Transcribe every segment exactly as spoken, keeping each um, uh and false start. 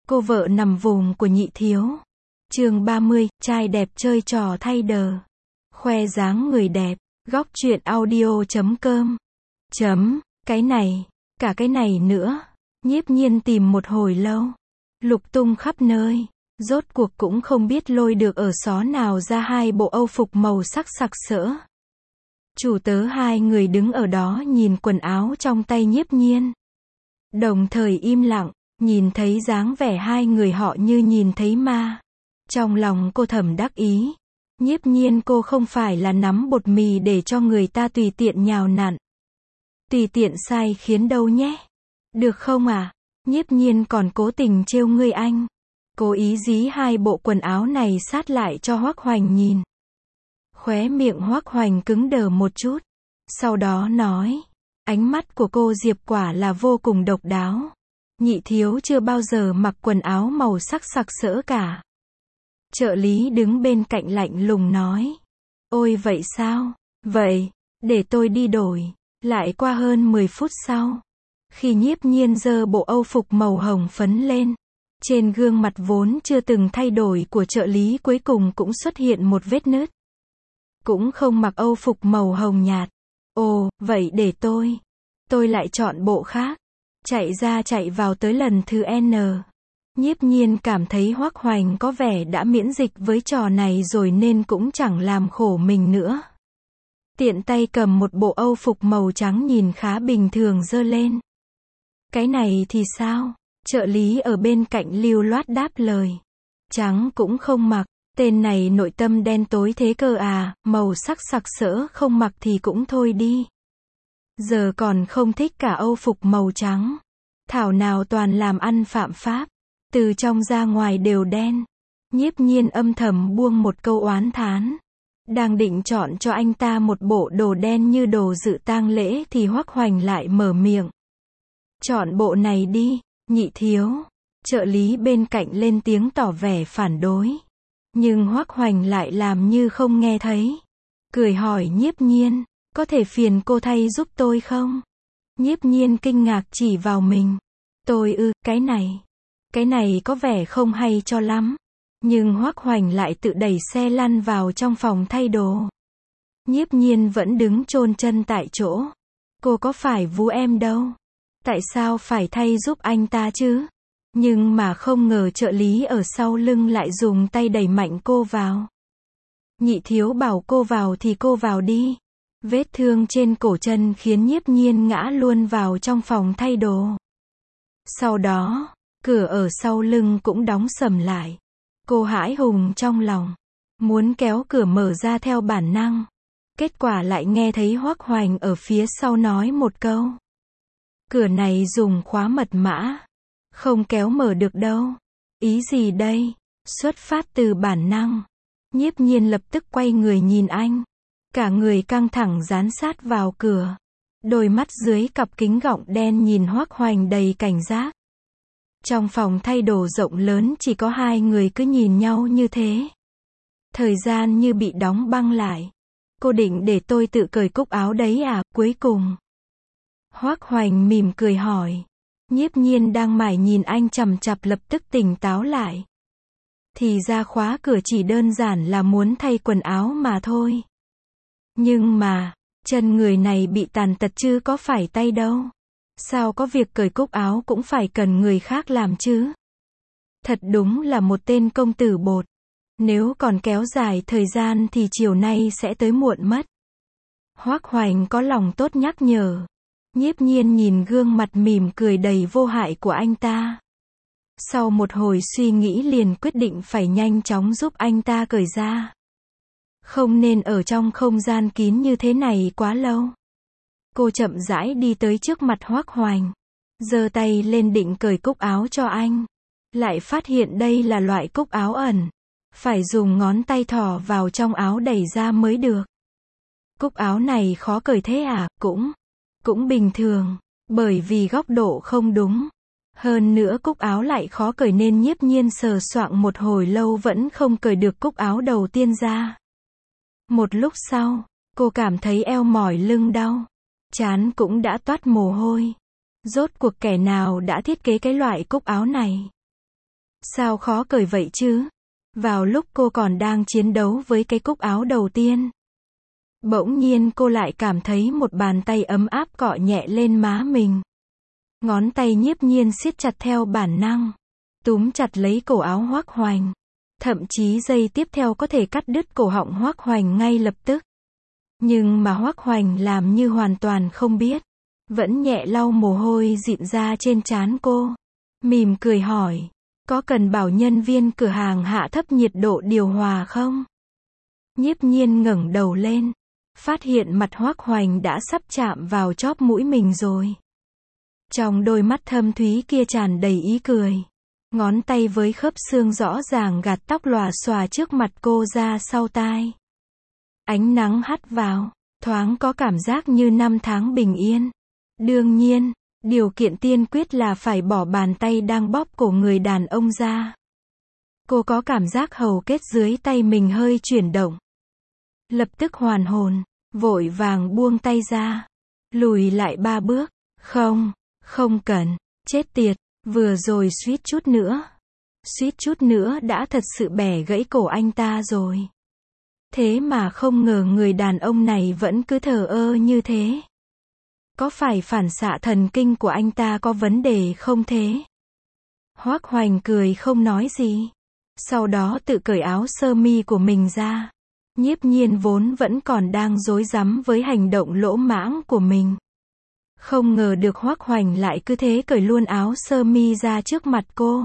Cô vợ nằm vùng của Nhị Thiếu. Chương ba mươi, trai đẹp chơi trò thay đờ. Khoe dáng người đẹp. Góc truyện audio chấm com. Chấm, cái này, cả cái này nữa. Nhiếp Nhiên tìm một hồi lâu. Lục tung khắp nơi. Rốt cuộc cũng không biết lôi được ở xó nào ra hai bộ âu phục màu sắc sặc sỡ. Chủ tớ hai người đứng ở đó nhìn quần áo trong tay Nhiếp Nhiên. Đồng thời im lặng, nhìn thấy dáng vẻ hai người họ như nhìn thấy ma. Trong lòng cô thầm đắc ý. Nhiếp Nhiên cô không phải là nắm bột mì để cho người ta tùy tiện nhào nặn. Tùy tiện sai khiến đâu nhé. Được không à? Nhiếp Nhiên còn cố tình trêu ngươi anh. Cố ý dí hai bộ quần áo này sát lại cho Hoắc Hoành nhìn. Khóe miệng Hoắc Hoành cứng đờ một chút. Sau đó nói. Ánh mắt của cô Diệp quả là vô cùng độc đáo. Nhị Thiếu chưa bao giờ mặc quần áo màu sắc sặc sỡ cả. Trợ lý đứng bên cạnh lạnh lùng nói. Ôi vậy sao? Vậy, để tôi đi đổi. Lại qua hơn mười phút sau. Khi Nhiếp Nhiên giơ bộ âu phục màu hồng phấn lên. Trên gương mặt vốn chưa từng thay đổi của trợ lý cuối cùng cũng xuất hiện một vết nứt. Cũng không mặc âu phục màu hồng nhạt. Ồ, vậy để tôi. Tôi lại chọn bộ khác. Chạy ra chạy vào tới lần thứ N. Nhiếp Nhiên cảm thấy Hoắc Hoành có vẻ đã miễn dịch với trò này rồi nên cũng chẳng làm khổ mình nữa. Tiện tay cầm một bộ âu phục màu trắng nhìn khá bình thường giơ lên. Cái này thì sao? Trợ lý ở bên cạnh lưu loát đáp lời. Trắng cũng không mặc, tên này nội tâm đen tối thế cơ à, màu sắc sặc sỡ không mặc thì cũng thôi đi. Giờ còn không thích cả âu phục màu trắng. Thảo nào toàn làm ăn phạm pháp. Từ trong ra ngoài đều đen. Nhiếp Nhiên âm thầm buông một câu oán thán. Đang định chọn cho anh ta một bộ đồ đen như đồ dự tang lễ thì Hoắc Hoành lại mở miệng. Chọn bộ này đi, Nhị Thiếu. Trợ lý bên cạnh lên tiếng tỏ vẻ phản đối. Nhưng Hoắc Hoành lại làm như không nghe thấy. Cười hỏi Nhiếp Nhiên, có thể phiền cô thay giúp tôi không? Nhiếp Nhiên kinh ngạc chỉ vào mình. Tôi ư, cái này. Cái này có vẻ không hay cho lắm. Nhưng Hoắc Hoành lại tự đẩy xe lăn vào trong phòng thay đồ. Nhiếp Nhiên vẫn đứng chôn chân tại chỗ. Cô có phải vú em đâu. Tại sao phải thay giúp anh ta chứ? Nhưng mà không ngờ trợ lý ở sau lưng lại dùng tay đẩy mạnh cô vào. Nhị Thiếu bảo cô vào thì cô vào đi. Vết thương trên cổ chân khiến Nhiếp Nhiên ngã luôn vào trong phòng thay đồ. Sau đó, cửa ở sau lưng cũng đóng sầm lại. Cô hãi hùng trong lòng. Muốn kéo cửa mở ra theo bản năng. Kết quả lại nghe thấy Hoắc Hoành ở phía sau nói một câu. Cửa này dùng khóa mật mã. Không kéo mở được đâu. Ý gì đây? Xuất phát từ bản năng. Nhiếp Nhiên lập tức quay người nhìn anh. Cả người căng thẳng dán sát vào cửa. Đôi mắt dưới cặp kính gọng đen nhìn Hoắc Hoành đầy cảnh giác. Trong phòng thay đồ rộng lớn chỉ có hai người cứ nhìn nhau như thế. Thời gian như bị đóng băng lại. Cô định để tôi tự cởi cúc áo đấy à, cuối cùng. Hoắc Hoành mỉm cười hỏi. Nhiếp Nhiên đang mải nhìn anh chằm chằm lập tức tỉnh táo lại. Thì ra khóa cửa chỉ đơn giản là muốn thay quần áo mà thôi. Nhưng mà, chân người này bị tàn tật chứ có phải tay đâu. Sao có việc cởi cúc áo cũng phải cần người khác làm chứ? Thật đúng là một tên công tử bột. Nếu còn kéo dài thời gian thì chiều nay sẽ tới muộn mất. Hoắc Hoành có lòng tốt nhắc nhở. Nhiếp Nhiên nhìn gương mặt mỉm cười đầy vô hại của anh ta. Sau một hồi suy nghĩ liền quyết định phải nhanh chóng giúp anh ta cởi ra. Không nên ở trong không gian kín như thế này quá lâu. Cô chậm rãi đi tới trước mặt Hoắc Hoành. Giơ tay lên định cởi cúc áo cho anh. Lại phát hiện đây là loại cúc áo ẩn. Phải dùng ngón tay thò vào trong áo đẩy ra mới được. Cúc áo này khó cởi thế à? Cũng, cũng bình thường. Bởi vì góc độ không đúng. Hơn nữa cúc áo lại khó cởi nên Nhiếp Nhiên sờ soạng một hồi lâu vẫn không cởi được cúc áo đầu tiên ra. Một lúc sau, cô cảm thấy eo mỏi lưng đau. Trán cũng đã toát mồ hôi. Rốt cuộc kẻ nào đã thiết kế cái loại cúc áo này? Sao khó cởi vậy chứ? Vào lúc cô còn đang chiến đấu với cái cúc áo đầu tiên. Bỗng nhiên cô lại cảm thấy một bàn tay ấm áp cọ nhẹ lên má mình. Ngón tay Nhiếp Nhiên siết chặt theo bản năng. Túm chặt lấy cổ áo Hoắc Hoành. Thậm chí giây tiếp theo có thể cắt đứt cổ họng Hoắc Hoành ngay lập tức. Nhưng mà Hoắc Hoành làm như hoàn toàn không biết. Vẫn nhẹ lau mồ hôi dịn ra trên trán cô. Mỉm cười hỏi. Có cần bảo nhân viên cửa hàng hạ thấp nhiệt độ điều hòa không? Nhiếp Nhiên ngẩng đầu lên. Phát hiện mặt Hoắc Hoành đã sắp chạm vào chóp mũi mình rồi. Trong đôi mắt thâm thúy kia tràn đầy ý cười. Ngón tay với khớp xương rõ ràng gạt tóc lòa xòa trước mặt cô ra sau tai. Ánh nắng hắt vào, thoáng có cảm giác như năm tháng bình yên. Đương nhiên, điều kiện tiên quyết là phải bỏ bàn tay đang bóp cổ người đàn ông ra. Cô có cảm giác hầu kết dưới tay mình hơi chuyển động. Lập tức hoàn hồn, vội vàng buông tay ra. Lùi lại ba bước. Không, không cần, chết tiệt, vừa rồi suýt chút nữa. Suýt chút nữa đã thật sự bẻ gãy cổ anh ta rồi. Thế mà không ngờ người đàn ông này vẫn cứ thờ ơ như thế. Có phải phản xạ thần kinh của anh ta có vấn đề không thế? Hoắc Hoành cười không nói gì. Sau đó tự cởi áo sơ mi của mình ra. Nhiếp Nhiên vốn vẫn còn đang rối rắm với hành động lỗ mãng của mình. Không ngờ được Hoắc Hoành lại cứ thế cởi luôn áo sơ mi ra trước mặt cô.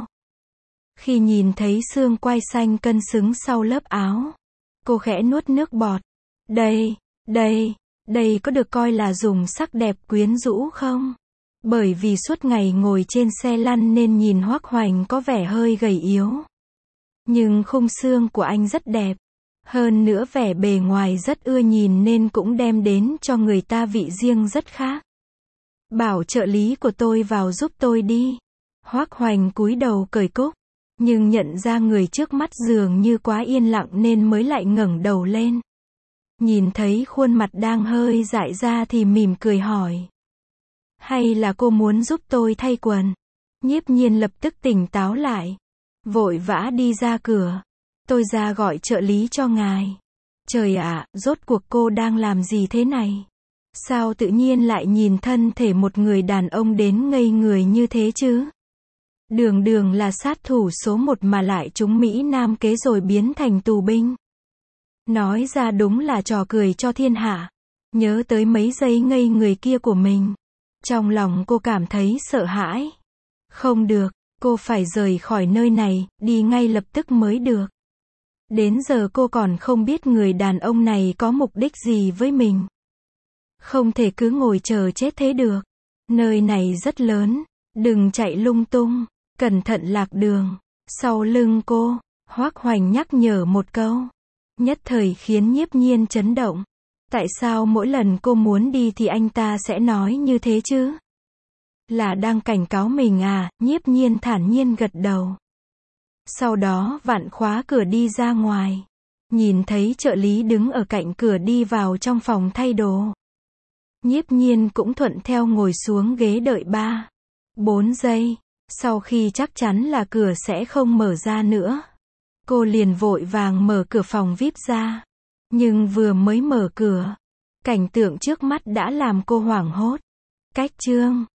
Khi nhìn thấy xương quai xanh cân xứng sau lớp áo, cô khẽ nuốt nước bọt. Đây, đây, đây có được coi là dùng sắc đẹp quyến rũ không? Bởi vì suốt ngày ngồi trên xe lăn nên nhìn Hoắc Hoành có vẻ hơi gầy yếu. Nhưng khung xương của anh rất đẹp. Hơn nữa vẻ bề ngoài rất ưa nhìn nên cũng đem đến cho người ta vị riêng rất khác. Bảo trợ lý của tôi vào giúp tôi đi. Hoắc Hoành cúi đầu cởi cúc. Nhưng nhận ra người trước mắt dường như quá yên lặng nên mới lại ngẩng đầu lên. Nhìn thấy khuôn mặt đang hơi dại ra thì mỉm cười hỏi. Hay là cô muốn giúp tôi thay quần? Nhiếp Nhiên lập tức tỉnh táo lại. Vội vã đi ra cửa. Tôi ra gọi trợ lý cho ngài. Trời ạ, rốt cuộc cô đang làm gì thế này? Sao tự nhiên lại nhìn thân thể một người đàn ông đến ngây người như thế chứ? Đường đường là sát thủ số một mà lại trúng Mỹ Nam kế rồi biến thành tù binh. Nói ra đúng là trò cười cho thiên hạ. Nhớ tới mấy giây ngây người kia của mình. Trong lòng cô cảm thấy sợ hãi. Không được, cô phải rời khỏi nơi này, đi ngay lập tức mới được. Đến giờ cô còn không biết người đàn ông này có mục đích gì với mình. Không thể cứ ngồi chờ chết thế được. Nơi này rất lớn, đừng chạy lung tung, cẩn thận lạc đường. Sau lưng cô, Hoắc Hoành nhắc nhở một câu. Nhất thời khiến Nhiếp Nhiên chấn động. Tại sao mỗi lần cô muốn đi thì anh ta sẽ nói như thế chứ? Là đang cảnh cáo mình à? Nhiếp Nhiên thản nhiên gật đầu. Sau đó vặn khóa cửa đi ra ngoài. Nhìn thấy trợ lý đứng ở cạnh cửa đi vào trong phòng thay đồ. Nhiếp Nhiên cũng thuận theo ngồi xuống ghế đợi ba, bốn giây. Sau khi chắc chắn là cửa sẽ không mở ra nữa, cô liền vội vàng mở cửa phòng vi ai pi ra. Nhưng vừa mới mở cửa, cảnh tượng trước mắt đã làm cô hoảng hốt. Cách chương